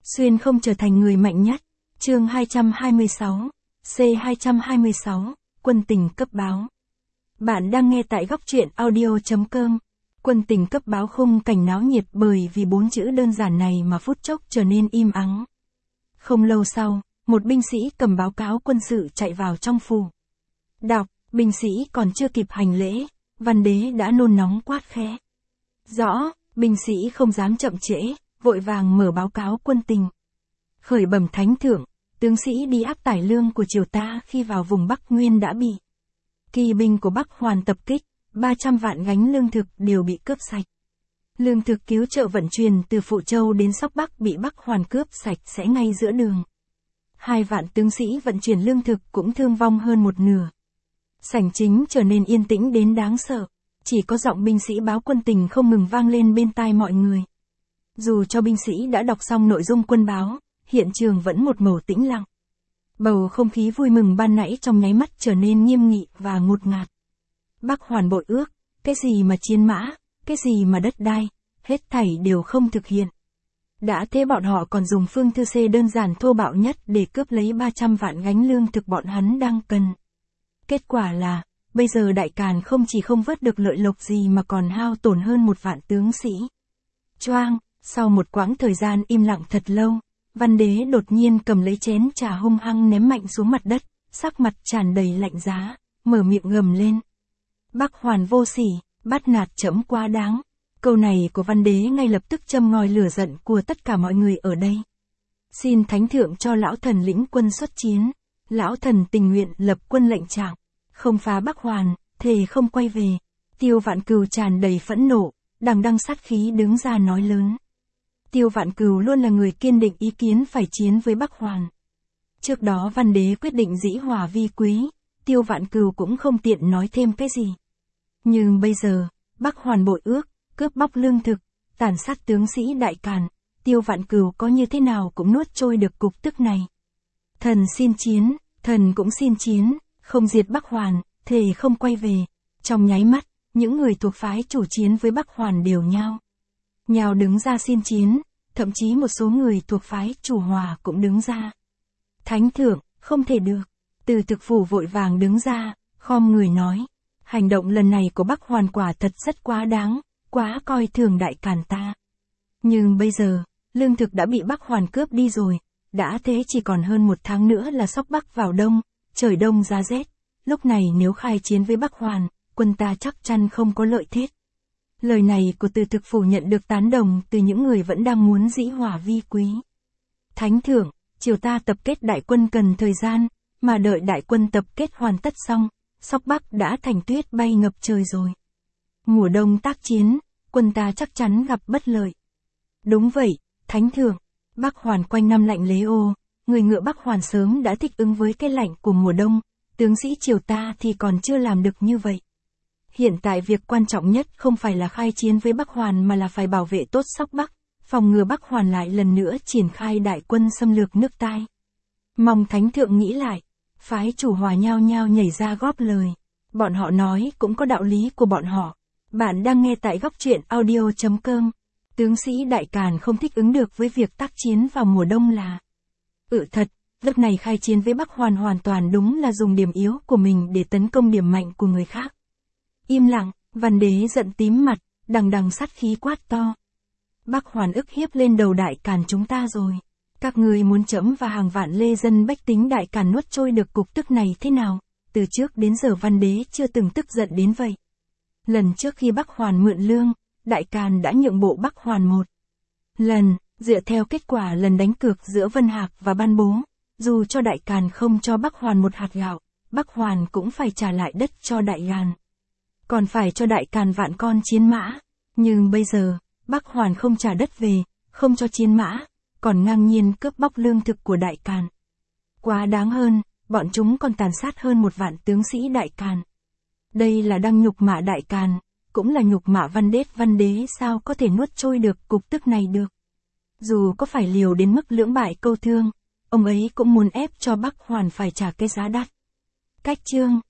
Xuyên không trở thành người mạnh nhất. Chương 226, C226, Quân tình cấp báo. Bạn đang nghe tại góc truyện audio.com. Quân tình cấp báo khung cảnh náo nhiệt bởi vì 4 chữ đơn giản này mà phút chốc trở nên im ắng. Không lâu sau, một binh sĩ cầm báo cáo quân sự chạy vào trong phủ. Đọc, binh sĩ còn chưa kịp hành lễ, văn đế đã nôn nóng quát khẽ. Rõ, binh sĩ không dám chậm trễ, vội vàng mở báo cáo quân tình. Khởi bẩm thánh thượng, tướng sĩ đi áp tải lương của triều ta khi vào vùng Bắc Nguyên đã bị kỳ binh của Bắc Hoàn tập kích, 300 vạn gánh lương thực đều bị cướp sạch. Lương thực cứu trợ vận chuyển từ Phụ Châu đến Sóc Bắc bị Bắc Hoàn cướp sạch sẽ ngay giữa đường. 2 vạn tướng sĩ vận chuyển lương thực cũng thương vong hơn một nửa. Sảnh chính trở nên yên tĩnh đến đáng sợ, chỉ có giọng binh sĩ báo quân tình không ngừng vang lên bên tai mọi người. Dù cho binh sĩ đã đọc xong nội dung quân báo, hiện trường vẫn một màu tĩnh lặng. Bầu không khí vui mừng ban nãy trong nháy mắt trở nên nghiêm nghị và ngột ngạt. Bắc Hoàn bội ước, cái gì mà chiến mã, cái gì mà đất đai, hết thảy đều không thực hiện. Đã thế bọn họ còn dùng phương thư C đơn giản thô bạo nhất để cướp lấy 300 vạn gánh lương thực bọn hắn đang cần. Kết quả là, bây giờ Đại Càn không chỉ không vớt được lợi lộc gì mà còn hao tổn hơn 1 vạn tướng sĩ. Choang, sau một quãng thời gian im lặng thật lâu, văn đế đột nhiên cầm lấy chén trà hung hăng ném mạnh xuống mặt đất, sắc mặt tràn đầy lạnh giá, mở miệng gầm lên. Bắc Hoàn vô sỉ, bắt nạt trẫm quá đáng. Câu này của văn đế ngay lập tức châm ngòi lửa giận của tất cả mọi người ở đây. Xin thánh thượng cho lão thần lĩnh quân xuất chiến. Lão thần tình nguyện lập quân lệnh trạng, không phá Bắc Hoàn, thề không quay về. Tiêu Vạn Cừu tràn đầy phẫn nộ, đằng đằng sát khí đứng ra nói lớn. Tiêu Vạn Cừu luôn là người kiên định ý kiến phải chiến với Bắc Hoàn. Trước đó văn đế quyết định dĩ hòa vi quý, Tiêu Vạn Cừu cũng không tiện nói thêm cái gì. Nhưng bây giờ, Bắc Hoàn bội ước, cướp bóc lương thực, tàn sát tướng sĩ Đại Càn, Tiêu Vạn Cừu có như thế nào cũng nuốt trôi được cục tức này. Thần xin chiến, thần cũng xin chiến, không diệt Bắc Hoàn, thề không quay về. Trong nháy mắt, những người thuộc phái chủ chiến với Bắc Hoàn đều nhao đứng ra xin chiến, thậm chí một số người thuộc phái chủ hòa cũng đứng ra. Thánh thượng, không thể được. Từ Thực Phủ vội vàng đứng ra, khom người nói. Hành động lần này của Bắc Hoàn quả thật rất quá đáng, quá coi thường Đại Càn ta. Nhưng bây giờ, lương thực đã bị Bắc Hoàn cướp đi rồi. Đã thế chỉ còn hơn 1 tháng nữa là Sóc Bắc vào đông, trời đông giá rét. Lúc này nếu khai chiến với Bắc Hoàn, quân ta chắc chắn không có lợi thế. Lời này của Từ Thực Phủ nhận được tán đồng từ những người vẫn đang muốn dĩ hòa vi quý. Thánh thượng, triều ta tập kết đại quân cần thời gian, mà đợi đại quân tập kết hoàn tất xong, Sóc Bắc đã thành tuyết bay ngập trời rồi. Mùa đông tác chiến, quân ta chắc chắn gặp bất lợi. Đúng vậy, thánh thượng. Bắc Hoàn quanh năm lạnh lẽo, người ngựa Bắc Hoàn sớm đã thích ứng với cái lạnh của mùa đông, tướng sĩ triều ta thì còn chưa làm được như vậy. Hiện tại việc quan trọng nhất không phải là khai chiến với Bắc Hoàn mà là phải bảo vệ tốt Sóc Bắc, phòng ngừa Bắc Hoàn lại lần nữa triển khai đại quân xâm lược nước ta. Mong thánh thượng nghĩ lại, phái chủ hòa nhao nhảy ra góp lời. Bọn họ nói cũng có đạo lý của bọn họ. Bạn đang nghe tại góc truyện audio.com. Tướng sĩ Đại Càn không thích ứng được với việc tác chiến vào mùa đông là. Thật, lúc này khai chiến với Bắc Hoàn hoàn toàn đúng là dùng điểm yếu của mình để tấn công điểm mạnh của người khác. Im lặng, văn đế giận tím mặt, đằng đằng sát khí quát to. Bắc Hoàn ức hiếp lên đầu Đại Càn chúng ta rồi. Các người muốn trẫm và hàng vạn lê dân bách tính Đại Càn nuốt trôi được cục tức này thế nào? Từ trước đến giờ văn đế chưa từng tức giận đến vậy. Lần trước khi Bắc Hoàn mượn lương, Đại Càn đã nhượng bộ Bắc Hoàn 1 lần, dựa theo kết quả lần đánh cược giữa Vân Hạc và Ban Bố, dù cho Đại Càn không cho Bắc Hoàn 1 hạt gạo, Bắc Hoàn cũng phải trả lại đất cho Đại Càn. Còn phải cho Đại Càn vạn con chiến mã. Nhưng bây giờ, Bắc Hoàn không trả đất về, không cho chiến mã, còn ngang nhiên cướp bóc lương thực của Đại Càn. Quá đáng hơn, bọn chúng còn tàn sát hơn 1 vạn tướng sĩ Đại Càn. Đây là đang nhục mạ Đại Càn, cũng là nhục mạ văn đế sao có thể nuốt trôi được cục tức này được. Dù có phải liều đến mức lưỡng bại câu thương, ông ấy cũng muốn ép cho Bắc Hoàn phải trả cái giá đắt. Cách chương